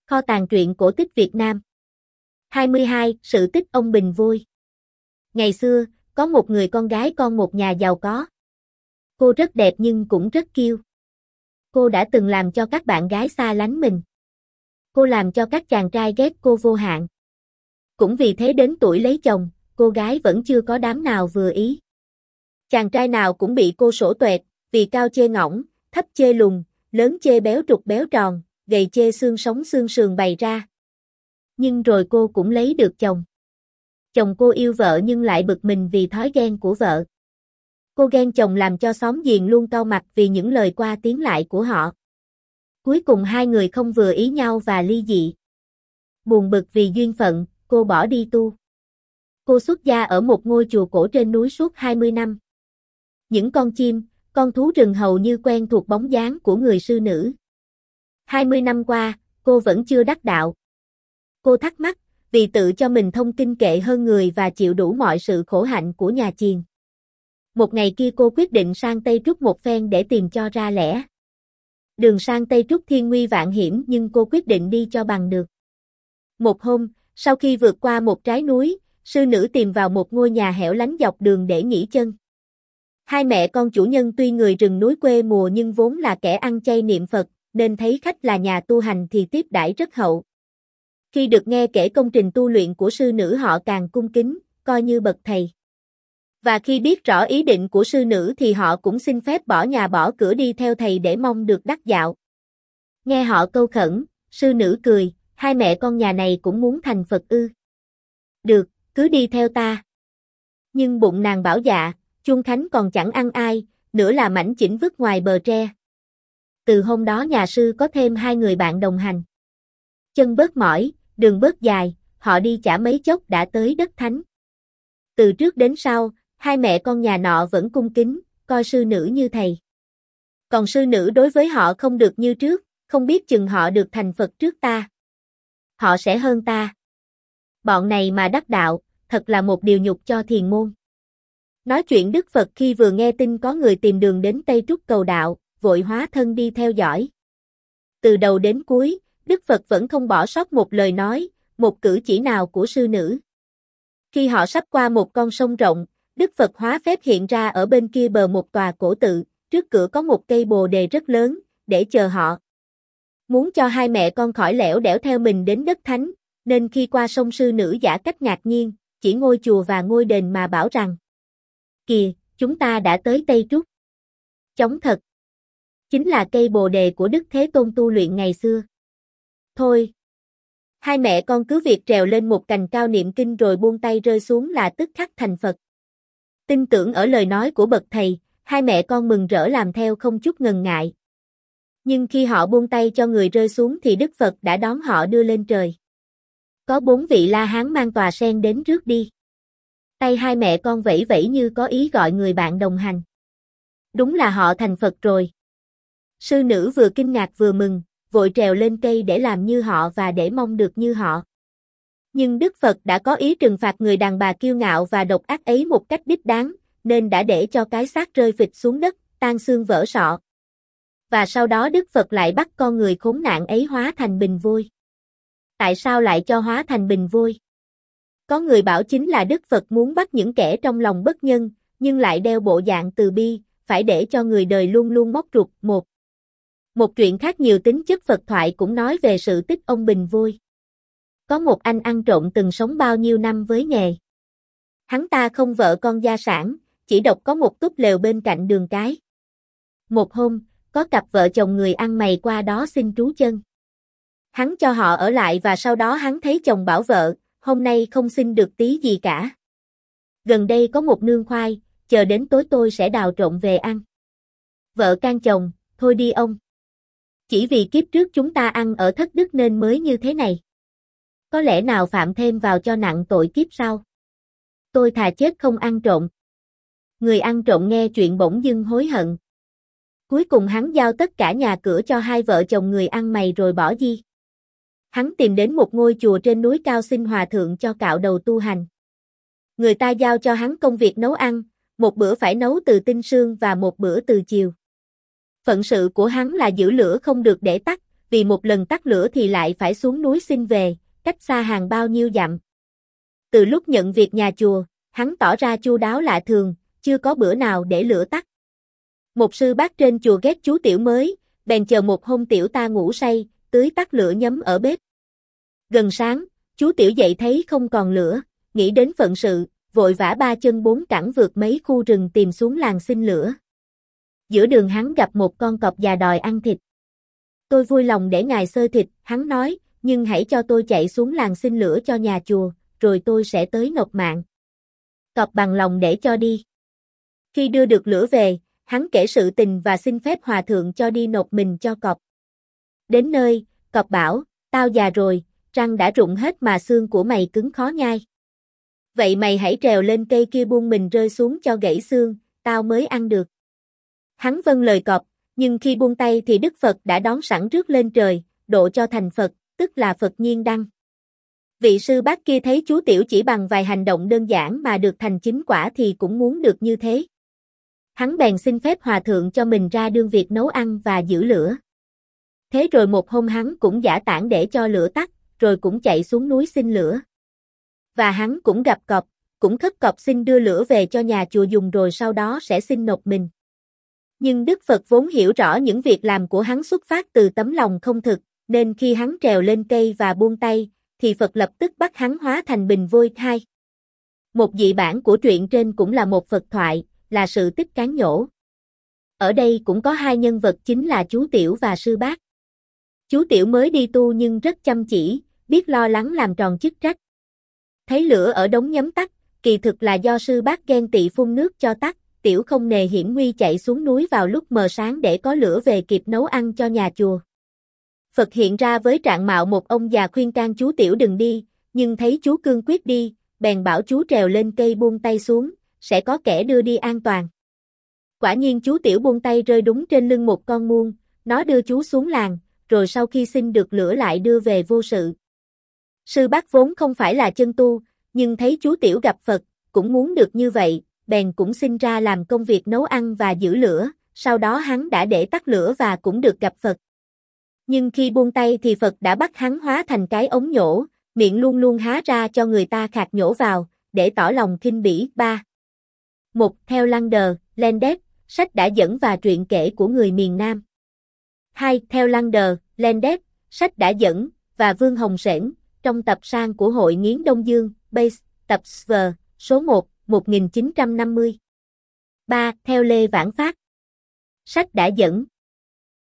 Kho tàng truyện cổ tích Việt Nam. 22. Sự tích ông Bình Vui. Ngày xưa, có một người con gái con một nhà giàu có. Cô rất đẹp nhưng cũng rất kiêu. Cô đã từng làm cho các bạn gái xa lánh mình. Cô làm cho các chàng trai ghét cô vô hạn. Cũng vì thế đến tuổi lấy chồng, cô gái vẫn chưa có đám nào vừa ý. Chàng trai nào cũng bị cô sổ tuẹt, vì cao chê ngõng, thấp chê lùn, lớn chê béo trục béo tròn, gầy chê xương sống xương sườn bày ra. Nhưng rồi cô cũng lấy được chồng. Chồng cô yêu vợ nhưng lại bực mình vì thói ghen của vợ. Cô ghen chồng làm cho xóm giềng luôn cau mặt vì những lời qua tiếng lại của họ. Cuối cùng hai người không vừa ý nhau và ly dị. Buồn bực vì duyên phận, cô bỏ đi tu. Cô xuất gia ở một ngôi chùa cổ trên núi suốt 20 năm. Những con chim, con thú rừng hầu như quen thuộc bóng dáng của người sư nữ. 20 năm qua, cô vẫn chưa đắc đạo. Cô thắc mắc, vì tự cho mình thông kinh kệ hơn người và chịu đủ mọi sự khổ hạnh của nhà chiền. Một ngày kia cô quyết định sang Tây Trúc một phen để tìm cho ra lẽ. Đường sang Tây Trúc thiên nguy vạn hiểm nhưng cô quyết định đi cho bằng được. Một hôm, sau khi vượt qua một trái núi, sư nữ tìm vào một ngôi nhà hẻo lánh dọc đường để nghỉ chân. Hai mẹ con chủ nhân tuy người rừng núi quê mùa nhưng vốn là kẻ ăn chay niệm Phật, nên thấy khách là nhà tu hành thì tiếp đãi rất hậu. Khi được nghe kể công trình tu luyện của sư nữ họ càng cung kính, coi như bậc thầy. Và khi biết rõ ý định của sư nữ thì họ cũng xin phép bỏ nhà bỏ cửa đi theo thầy để mong được đắc đạo. Nghe họ câu khẩn, sư nữ cười, hai mẹ con nhà này cũng muốn thành Phật ư. Được, cứ đi theo ta. Nhưng bụng nàng bảo dạ, chuông khánh còn chẳng ăn ai, nữa là mảnh chỉnh vứt ngoài bờ tre. Từ hôm đó nhà sư có thêm hai người bạn đồng hành. Chân bớt mỏi, đường bớt dài, họ đi chả mấy chốc đã tới đất thánh. Từ trước đến sau, hai mẹ con nhà nọ vẫn cung kính, coi sư nữ như thầy. Còn sư nữ đối với họ không được như trước, không biết chừng họ được thành Phật trước ta. Họ sẽ hơn ta. Bọn này mà đắc đạo, thật là một điều nhục cho thiền môn. Nói chuyện Đức Phật khi vừa nghe tin có người tìm đường đến Tây Trúc cầu đạo, vội hóa thân đi theo dõi. Từ đầu đến cuối, Đức Phật vẫn không bỏ sót một lời nói, một cử chỉ nào của sư nữ. Khi họ sắp qua một con sông rộng, Đức Phật hóa phép hiện ra ở bên kia bờ một tòa cổ tự, trước cửa có một cây bồ đề rất lớn, để chờ họ. Muốn cho hai mẹ con khỏi lẻo đẻo theo mình đến đất thánh, nên khi qua sông sư nữ giả cách ngạc nhiên, chỉ ngôi chùa và ngôi đền mà bảo rằng: Kìa, chúng ta đã tới Tây Trúc. Chóng thật. Chính là cây bồ đề của Đức Thế Tôn tu luyện ngày xưa. Thôi. Hai mẹ con cứ việc trèo lên một cành cao niệm kinh rồi buông tay rơi xuống là tức khắc thành Phật. Tin tưởng ở lời nói của bậc thầy, hai mẹ con mừng rỡ làm theo không chút ngần ngại. Nhưng khi họ buông tay cho người rơi xuống thì Đức Phật đã đón họ đưa lên trời. Có 4 vị La Hán mang tòa sen đến rước đi. Tay hai mẹ con vẫy vẫy như có ý gọi người bạn đồng hành. Đúng là họ thành Phật rồi. Sư nữ vừa kinh ngạc vừa mừng, vội trèo lên cây để làm như họ và để mong được như họ. Nhưng Đức Phật đã có ý trừng phạt người đàn bà kiêu ngạo và độc ác ấy một cách đích đáng, nên đã để cho cái xác rơi phịch xuống đất, tan xương vỡ sọ. Và sau đó Đức Phật lại bắt con người khốn nạn ấy hóa thành bình vui. Tại sao lại cho hóa thành bình vui? Có người bảo chính là Đức Phật muốn bắt những kẻ trong lòng bất nhân, nhưng lại đeo bộ dạng từ bi, phải để cho người đời luôn luôn móc ruột. Một truyện khác nhiều tính chất Phật thoại cũng nói về sự tích ông Bình Vui. Có một anh ăn trộm từng sống bao nhiêu năm với nghề. Hắn ta không vợ con gia sản, chỉ độc có một túp lều bên cạnh đường cái. Một hôm, có cặp vợ chồng người ăn mày qua đó xin trú chân. Hắn cho họ ở lại và sau đó hắn thấy chồng bảo vợ, hôm nay không xin được tí gì cả. Gần đây có một nương khoai, chờ đến tối tôi sẽ đào trộm về ăn. Vợ can chồng, thôi đi ông. Chỉ vì kiếp trước chúng ta ăn ở thất đức nên mới như thế này. Có lẽ nào phạm thêm vào cho nặng tội kiếp sau. Tôi thà chết không ăn trộm. Người ăn trộm nghe chuyện bỗng dưng hối hận. Cuối cùng hắn giao tất cả nhà cửa cho hai vợ chồng người ăn mày rồi bỏ đi. Hắn tìm đến một ngôi chùa trên núi cao xin hòa thượng cho cạo đầu tu hành. Người ta giao cho hắn công việc nấu ăn, một bữa phải nấu từ tinh sương và một bữa từ chiều. Phận sự của hắn là giữ lửa không được để tắt, vì một lần tắt lửa thì lại phải xuống núi xin về, cách xa hàng bao nhiêu dặm. Từ lúc nhận việc nhà chùa, hắn tỏ ra chu đáo lạ thường, chưa có bữa nào để lửa tắt. Một sư bác trên chùa ghét chú Tiểu mới, bèn chờ một hôm Tiểu ta ngủ say, tưới tắt lửa nhấm ở bếp. Gần sáng, chú Tiểu dậy thấy không còn lửa, nghĩ đến phận sự, vội vã ba chân bốn cẳng vượt mấy khu rừng tìm xuống làng xin lửa. Giữa đường hắn gặp một con cọp già đòi ăn thịt. Tôi vui lòng để ngài xơi thịt, hắn nói, nhưng hãy cho tôi chạy xuống làng xin lửa cho nhà chùa, rồi tôi sẽ tới nộp mạng. Cọp bằng lòng để cho đi. Khi đưa được lửa về, hắn kể sự tình và xin phép hòa thượng cho đi nộp mình cho cọp. Đến nơi, cọp bảo, tao già rồi, răng đã rụng hết mà xương của mày cứng khó nhai. Vậy mày hãy trèo lên cây kia buông mình rơi xuống cho gãy xương, tao mới ăn được. Hắn vâng lời cọp, nhưng khi buông tay thì Đức Phật đã đón sẵn rước lên trời, độ cho thành Phật, tức là Phật Nhiên Đăng. Vị sư bác kia thấy chú Tiểu chỉ bằng vài hành động đơn giản mà được thành chính quả thì cũng muốn được như thế. Hắn bèn xin phép hòa thượng cho mình ra đương việc nấu ăn và giữ lửa. Thế rồi một hôm hắn cũng giả tản để cho lửa tắt, rồi cũng chạy xuống núi xin lửa. Và hắn cũng gặp cọp, cũng khất cọp xin đưa lửa về cho nhà chùa dùng rồi sau đó sẽ xin nộp mình. Nhưng Đức Phật vốn hiểu rõ những việc làm của hắn xuất phát từ tấm lòng không thực, nên khi hắn trèo lên cây và buông tay, thì Phật lập tức bắt hắn hóa thành bình vôi hai. Một dị bản của truyện trên cũng là một Phật thoại, là sự tích cán nhổ. Ở đây cũng có hai nhân vật chính là chú Tiểu và sư bác. Chú Tiểu mới đi tu nhưng rất chăm chỉ, biết lo lắng làm tròn chức trách. Thấy lửa ở đống nhấm tắt, kỳ thực là do sư bác ghen tị phun nước cho tắt, Tiểu không nề hiểm nguy chạy xuống núi vào lúc mờ sáng để có lửa về kịp nấu ăn cho nhà chùa. Phật hiện ra với trạng mạo một ông già khuyên can chú Tiểu đừng đi, nhưng thấy chú cương quyết đi, bèn bảo chú trèo lên cây buông tay xuống, sẽ có kẻ đưa đi an toàn. Quả nhiên chú Tiểu buông tay rơi đúng trên lưng một con muôn, nó đưa chú xuống làng, rồi sau khi xin được lửa lại đưa về vô sự. Sư bác vốn không phải là chân tu, nhưng thấy chú Tiểu gặp Phật, cũng muốn được như vậy, bèn cũng xin ra làm công việc nấu ăn và giữ lửa, sau đó hắn đã để tắt lửa và cũng được gặp Phật. Nhưng khi buông tay thì Phật đã bắt hắn hóa thành cái ống nhổ, miệng luôn luôn há ra cho người ta khạc nhổ vào, để tỏ lòng khinh bỉ. 3. Một theo Lander, Landes, sách đã dẫn và truyện kể của người miền Nam. 2. Theo Lander, Landes, sách đã dẫn, và Vương Hồng Sển, trong tập san của Hội Nghiến Đông Dương, Base, tập SV, số 1, 1950. 3. Theo Lê Vãn Phát, sách đã dẫn.